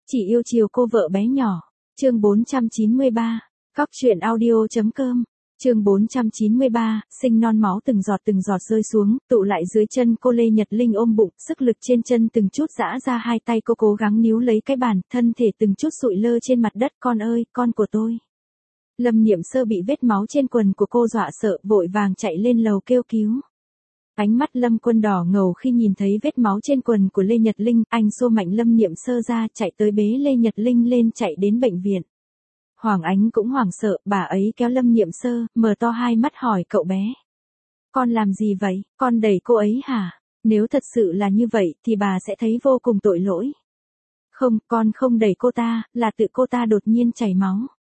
Chỉ yêu chiều cô vợ bé nhỏ. Chương 493. Cóc truyện audio.com. Chương 493, sinh non máu từng giọt rơi xuống, tụ lại dưới chân cô Lê Nhật Linh ôm bụng, sức lực trên chân từng chút giã ra, hai tay cô cố gắng níu lấy cái bàn, thân thể từng chút sụi lơ trên mặt đất. Con ơi, con của tôi. Lâm Niệm Sơ bị vết máu trên quần của cô dọa sợ, vội vàng chạy lên lầu kêu cứu. Ánh mắt Lâm Quân đỏ ngầu khi nhìn thấy vết máu trên quần của Lê Nhật Linh, anh xô mạnh Lâm Niệm Sơ ra, chạy tới bế Lê Nhật Linh lên, chạy đến bệnh viện. Hoàng Ánh cũng hoảng sợ, bà ấy kéo Lâm Niệm Sơ, mở to hai mắt hỏi cậu bé. Con làm gì vậy, con đẩy cô ấy hả? Nếu thật sự là như vậy thì bà sẽ thấy vô cùng tội lỗi. Không, con không đẩy cô ta, là tự cô ta đột nhiên chảy máu.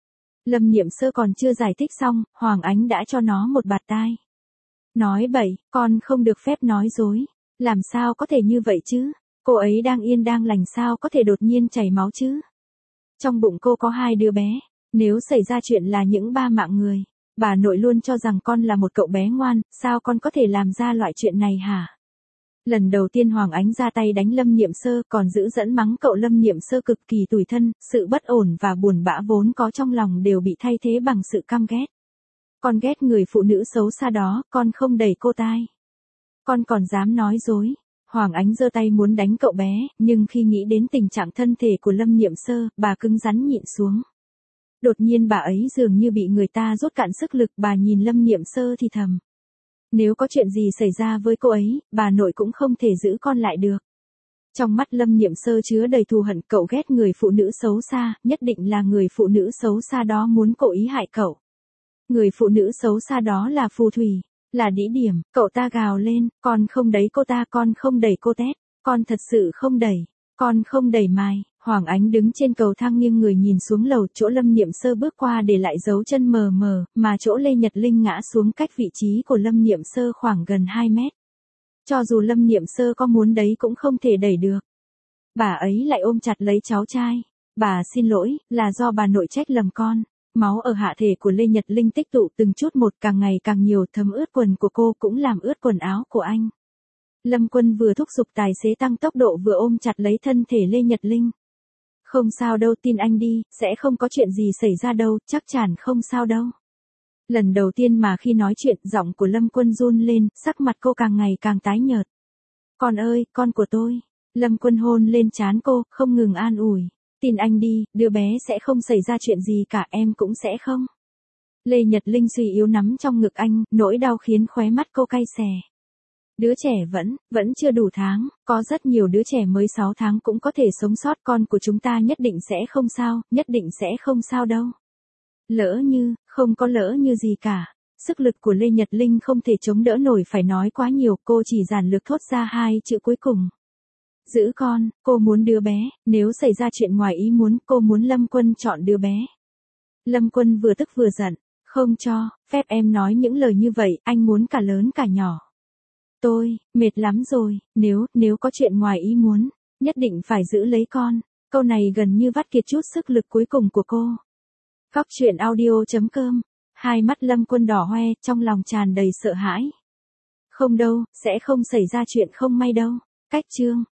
Lâm Niệm Sơ còn chưa giải thích xong, Hoàng Ánh đã cho nó một bạt tai. Nói bậy, con không được phép nói dối. Làm sao có thể như vậy chứ? Cô ấy đang yên đang lành sao có thể đột nhiên chảy máu chứ? Trong bụng cô có hai đứa bé. Nếu xảy ra chuyện là những ba mạng người. Bà nội luôn cho rằng con là một cậu bé ngoan, sao con có thể làm ra loại chuyện này hả? Lần đầu tiên Hoàng Ánh ra tay đánh Lâm Niệm Sơ, còn giữ dẫn mắng cậu Lâm Niệm Sơ cực kỳ tủi thân, sự bất ổn và buồn bã vốn có trong lòng đều bị thay thế bằng sự căm ghét. Con ghét người phụ nữ xấu xa đó, con không đẩy cô ta. Con còn dám nói dối. Hoàng Ánh giơ tay muốn đánh cậu bé, nhưng khi nghĩ đến tình trạng thân thể của Lâm Niệm Sơ, bà cứng rắn nhịn xuống. Đột nhiên bà ấy dường như bị người ta rút cạn sức lực, bà nhìn Lâm Niệm Sơ thì thầm. Nếu có chuyện gì xảy ra với cô ấy, bà nội cũng không thể giữ con lại được. Trong mắt Lâm Niệm Sơ chứa đầy thù hận, cậu ghét người phụ nữ xấu xa, nhất định là người phụ nữ xấu xa đó muốn cố ý hại cậu. Người phụ nữ xấu xa đó là phù thủy, là đĩ điểm, cậu ta gào lên, con không đẩy cô ta, con không đẩy cô tét, con thật sự không đẩy, con không đẩy mày. Hoàng Ánh đứng trên cầu thang nghiêng người nhìn xuống lầu, chỗ Lâm Niệm Sơ bước qua để lại dấu chân mờ mờ, mà chỗ Lê Nhật Linh ngã xuống cách vị trí của Lâm Niệm Sơ khoảng gần 2 mét. Cho dù Lâm Niệm Sơ có muốn đấy cũng không thể đẩy được. Bà ấy lại ôm chặt lấy cháu trai. Bà xin lỗi, là do bà nội trách lầm con. Máu ở hạ thể của Lê Nhật Linh tích tụ từng chút một, càng ngày càng nhiều, thấm ướt quần của cô cũng làm ướt quần áo của anh. Lâm Quân vừa thúc giục tài xế tăng tốc độ vừa ôm chặt lấy thân thể Lê Nhật Linh. Không sao đâu, tin anh đi, sẽ không có chuyện gì xảy ra đâu, chắc chắn không sao đâu. Lần đầu tiên mà khi nói chuyện, giọng của Lâm Quân run lên, sắc mặt cô càng ngày càng tái nhợt. Con ơi, con của tôi. Lâm Quân hôn lên trán cô, không ngừng an ủi. Tin anh đi, đứa bé sẽ không xảy ra chuyện gì cả, em cũng sẽ không. Lê Nhật Linh suy yếu nắm trong ngực anh, nỗi đau khiến khóe mắt cô cay xè. Đứa trẻ vẫn chưa đủ tháng, có rất nhiều đứa trẻ mới 6 tháng cũng có thể sống sót, con của chúng ta nhất định sẽ không sao, nhất định sẽ không sao đâu. Không có lỡ như gì cả. Sức lực của Lê Nhật Linh không thể chống đỡ nổi phải nói quá nhiều, cô chỉ giản lược thốt ra hai chữ cuối cùng. Giữ con, cô muốn đứa bé, nếu xảy ra chuyện ngoài ý muốn, cô muốn Lâm Quân chọn đứa bé. Lâm Quân vừa tức vừa giận, không cho phép em nói những lời như vậy, anh muốn cả lớn cả nhỏ. Tôi, mệt lắm rồi, nếu có chuyện ngoài ý muốn, nhất định phải giữ lấy con. Câu này gần như vắt kiệt chút sức lực cuối cùng của cô. Cóc truyện audio.com. Hai mắt Lâm Quân đỏ hoe, trong lòng tràn đầy sợ hãi. Không đâu, sẽ không xảy ra chuyện không may đâu. Cách chương.